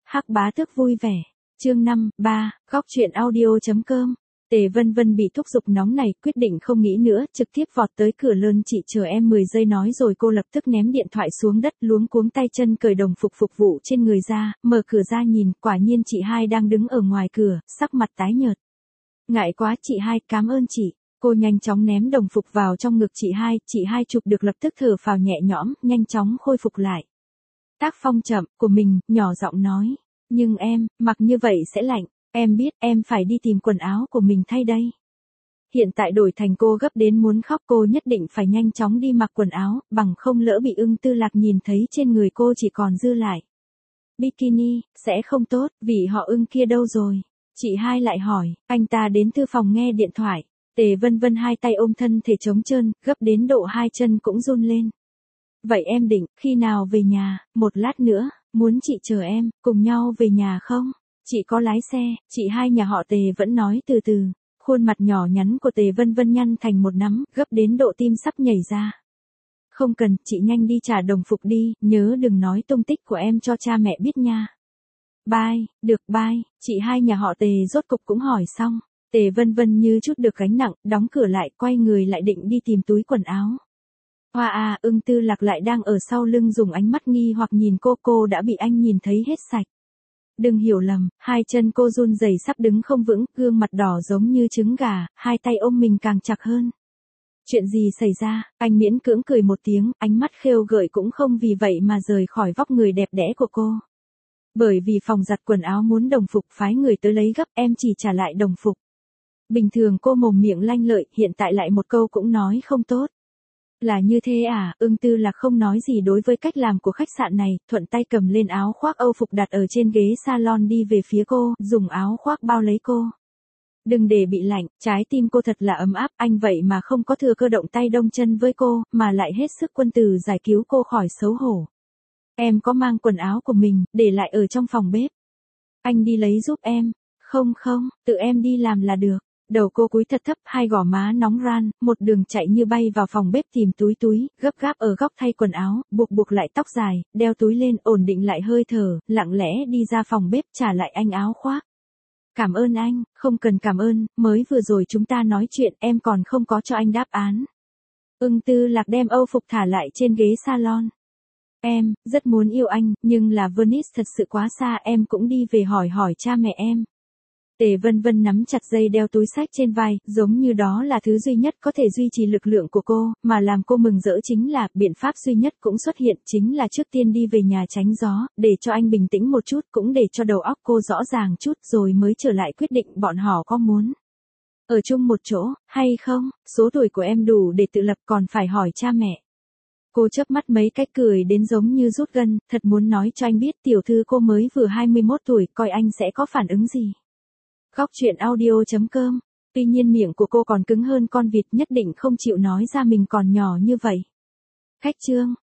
Hắc bá tước vui vẻ. Chương 5, 3, góc truyện audio.com. Tề Vân Vân bị thúc giục nóng này, quyết định không nghĩ nữa, trực tiếp vọt tới cửa lớn. Chị chờ em 10 giây nói rồi cô lập tức ném điện thoại xuống đất, luống cuống tay chân cởi đồng phục phục vụ trên người ra, mở cửa ra nhìn, quả nhiên chị hai đang đứng ở ngoài cửa, sắc mặt tái nhợt. Ngại quá chị hai, cảm ơn chị. Cô nhanh chóng ném đồng phục vào trong ngực chị hai chụp được lập tức thở phào nhẹ nhõm, nhanh chóng khôi phục lại. Tác phong chậm của mình, nhỏ giọng nói, nhưng em, mặc như vậy sẽ lạnh, em biết, em phải đi tìm quần áo của mình thay đây. Hiện tại đổi thành cô gấp đến muốn khóc, cô nhất định phải nhanh chóng đi mặc quần áo, bằng không lỡ bị Ưng Tư Lạc nhìn thấy trên người cô chỉ còn dư lại bikini, sẽ không tốt, vì họ Ưng kia đâu rồi? Chị hai lại hỏi, anh ta đến thư phòng nghe điện thoại. Tề Vân Vân hai tay ôm thân thể trống trơn, gấp đến độ hai chân cũng run lên. Vậy em định, khi nào về nhà? Một lát nữa, muốn chị chờ em, cùng nhau về nhà không? Chị có lái xe, chị hai nhà họ Tề vẫn nói từ từ. Khuôn mặt nhỏ nhắn của Tề Vân Vân nhăn thành một nắm, gấp đến độ tim sắp nhảy ra. Không cần, chị nhanh đi trả đồng phục đi, nhớ đừng nói tung tích của em cho cha mẹ biết nha. Bye, được bye, chị hai nhà họ Tề rốt cục cũng hỏi xong. Tề Vân Vân như chút được gánh nặng, đóng cửa lại, quay người lại định đi tìm túi quần áo. Hoa à, Ưng Tư Lạc lại đang ở sau lưng dùng ánh mắt nghi hoặc nhìn cô đã bị anh nhìn thấy hết sạch. Đừng hiểu lầm, hai chân cô run rẩy sắp đứng không vững, gương mặt đỏ giống như trứng gà, hai tay ôm mình càng chặt hơn. Chuyện gì xảy ra? Anh miễn cưỡng cười một tiếng, ánh mắt khêu gợi cũng không vì vậy mà rời khỏi vóc người đẹp đẽ của cô. Bởi vì phòng giặt quần áo muốn đồng phục phái người tới lấy gấp, em chỉ trả lại đồng phục. Bình thường cô mồm miệng lanh lợi, hiện tại lại một câu cũng nói không tốt. Là như thế à? Ưng Tư Lạc không nói gì đối với cách làm của khách sạn này, thuận tay cầm lên áo khoác Âu phục đặt ở trên ghế salon đi về phía cô, dùng áo khoác bao lấy cô. Đừng để bị lạnh, trái tim cô thật là ấm áp, anh vậy mà không có thừa cơ động tay đông chân với cô, mà lại hết sức quân tử giải cứu cô khỏi xấu hổ. Em có mang quần áo của mình, để lại ở trong phòng bếp. Anh đi lấy giúp em. Không, tự em đi làm là được. Đầu cô cúi thật thấp, hai gò má nóng ran, một đường chạy như bay vào phòng bếp tìm túi, gấp gáp ở góc thay quần áo, buộc lại tóc dài, đeo túi lên, ổn định lại hơi thở, lặng lẽ đi ra phòng bếp trả lại anh áo khoác. Cảm ơn anh, không cần cảm ơn, mới vừa rồi chúng ta nói chuyện, em còn không có cho anh đáp án. Ưng Tư Lạc đem Âu phục thả lại trên ghế salon. Em, rất muốn yêu anh, nhưng là Venice thật sự quá xa, em cũng đi về hỏi cha mẹ em. Tề Vân Vân nắm chặt dây đeo túi xách trên vai, giống như đó là thứ duy nhất có thể duy trì lực lượng của cô, mà làm cô mừng rỡ chính là, biện pháp duy nhất cũng xuất hiện, chính là trước tiên đi về nhà tránh gió, để cho anh bình tĩnh một chút, cũng để cho đầu óc cô rõ ràng chút, rồi mới trở lại quyết định bọn họ có muốn ở chung một chỗ, hay không, số tuổi của em đủ để tự lập, còn phải hỏi cha mẹ. Cô chớp mắt mấy cái cười đến giống như rút gân, thật muốn nói cho anh biết tiểu thư cô mới vừa 21 tuổi, coi anh sẽ có phản ứng gì. Góc truyện audio.com. Tuy nhiên miệng của cô còn cứng hơn con vịt, nhất định không chịu nói ra mình còn nhỏ như vậy. Khách trương,